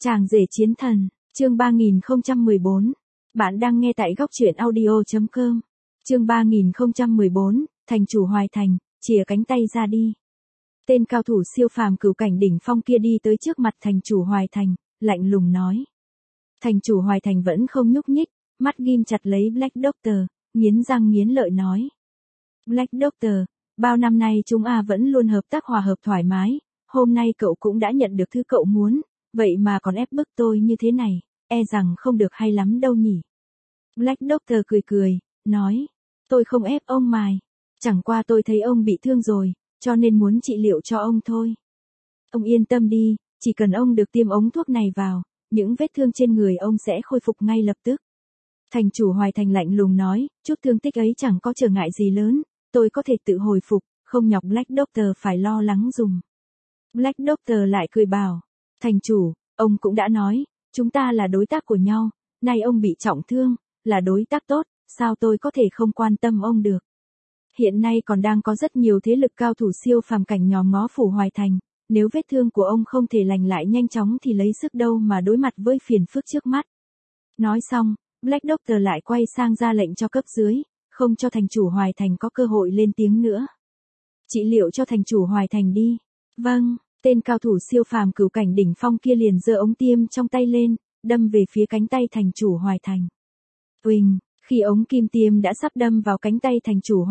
Chàng rể chiến thần, chương 3014. Bạn đang nghe tại góc truyện audio.com. Chương 3014, thành chủ Hoài Thành, chìa cánh tay ra đi. Tên cao thủ siêu phàm cửu cảnh đỉnh phong kia đi tới trước mặt thành chủ Hoài Thành, lạnh lùng nói. Thành chủ Hoài Thành vẫn không nhúc nhích, mắt ghim chặt lấy Black Doctor, nghiến răng nghiến lợi nói. Black Doctor, bao năm nay chúng vẫn luôn hợp tác hòa hợp thoải mái, hôm nay cậu cũng đã nhận được thứ cậu muốn, vậy mà còn ép bức tôi như thế này, e rằng không được hay lắm đâu nhỉ. Black Doctor cười cười, nói, tôi không ép ông mài, chẳng qua tôi thấy ông bị thương rồi, cho nên muốn trị liệu cho ông thôi. Ông yên tâm đi, chỉ cần ông được tiêm ống thuốc này vào, những vết thương trên người ông sẽ khôi phục ngay lập tức. Thành chủ Hoài Thành lạnh lùng nói, chút thương tích ấy chẳng có trở ngại gì lớn, tôi có thể tự hồi phục, không nhọc Black Doctor phải lo lắng dùng. Black Doctor lại cười bảo, thành chủ, ông cũng đã nói, chúng ta là đối tác của nhau, nay ông bị trọng thương, là đối tác tốt, sao tôi có thể không quan tâm ông được. Hiện nay còn đang có rất nhiều thế lực cao thủ siêu phàm cảnh nhòm ngó phủ Hoài Thành, nếu vết thương của ông không thể lành lại nhanh chóng thì lấy sức đâu mà đối mặt với phiền phức trước mắt. Nói xong, Black Doctor lại quay sang ra lệnh cho cấp dưới, không cho thành chủ Hoài Thành có cơ hội lên tiếng nữa. Trị liệu cho thành chủ Hoài Thành đi. Vâng, tên cao thủ siêu phàm cửu cảnh đỉnh phong kia liền giơ ống tiêm trong tay lên, đâm về phía cánh tay thành chủ Hoài Thành. Uỳnh, khi ống kim tiêm đã sắp đâm vào cánh tay thành chủ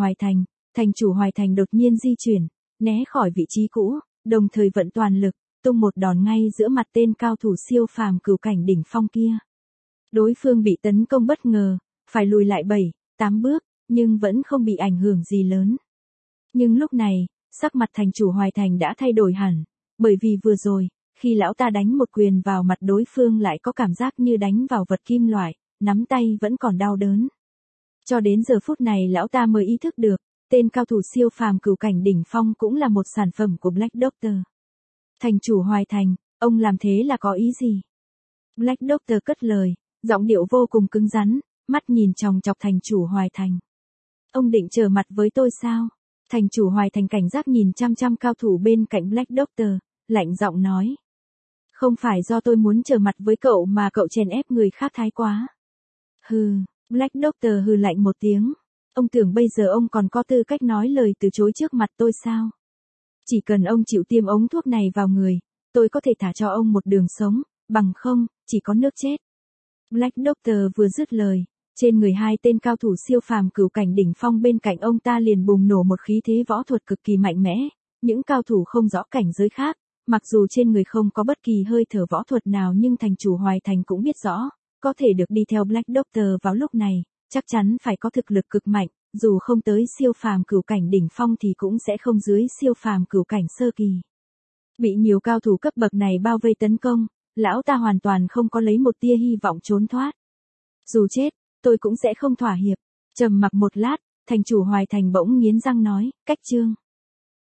Hoài Thành đột nhiên di chuyển, né khỏi vị trí cũ, đồng thời vận toàn lực, tung một đòn ngay giữa mặt tên cao thủ siêu phàm cửu cảnh đỉnh phong kia. Đối phương bị tấn công bất ngờ, phải lùi lại 7-8 bước, nhưng vẫn không bị ảnh hưởng gì lớn. Nhưng lúc này, sắc mặt thành chủ Hoài Thành đã thay đổi hẳn, bởi vì vừa rồi, khi lão ta đánh một quyền vào mặt đối phương lại có cảm giác như đánh vào vật kim loại, nắm tay vẫn còn đau đớn. Cho đến giờ phút này lão ta mới ý thức được, tên cao thủ siêu phàm cửu cảnh đỉnh phong cũng là một sản phẩm của Black Doctor. Thành chủ Hoài Thành, ông làm thế là có ý gì? Black Doctor cất lời, giọng điệu vô cùng cứng rắn, mắt nhìn chòng chọc thành chủ Hoài Thành. Ông định trở mặt với tôi sao? Thành chủ Hoài Thành cảnh giác nhìn chăm chăm cao thủ bên cạnh Black Doctor, lạnh giọng nói. Không phải do tôi muốn trở mặt với cậu mà cậu chèn ép người khác thái quá. Hừ, Black Doctor hừ lạnh một tiếng. Ông tưởng bây giờ ông còn có tư cách nói lời từ chối trước mặt tôi sao? Chỉ cần ông chịu tiêm ống thuốc này vào người, tôi có thể thả cho ông một đường sống, bằng không, chỉ có nước chết. Black Doctor vừa dứt lời, trên người hai tên cao thủ siêu phàm cửu cảnh đỉnh phong bên cạnh ông ta liền bùng nổ một khí thế võ thuật cực kỳ mạnh mẽ, những cao thủ không rõ cảnh giới khác, mặc dù trên người không có bất kỳ hơi thở võ thuật nào nhưng thành chủ Hoài Thành cũng biết rõ, có thể được đi theo Black Doctor vào lúc này, chắc chắn phải có thực lực cực mạnh, dù không tới siêu phàm cửu cảnh đỉnh phong thì cũng sẽ không dưới siêu phàm cửu cảnh sơ kỳ. Bị nhiều cao thủ cấp bậc này bao vây tấn công, lão ta hoàn toàn không có lấy một tia hy vọng trốn thoát. Dù chết, tôi cũng sẽ không thỏa hiệp. Trầm mặc một lát, thành chủ Hoài Thành bỗng nghiến răng nói, cách chương.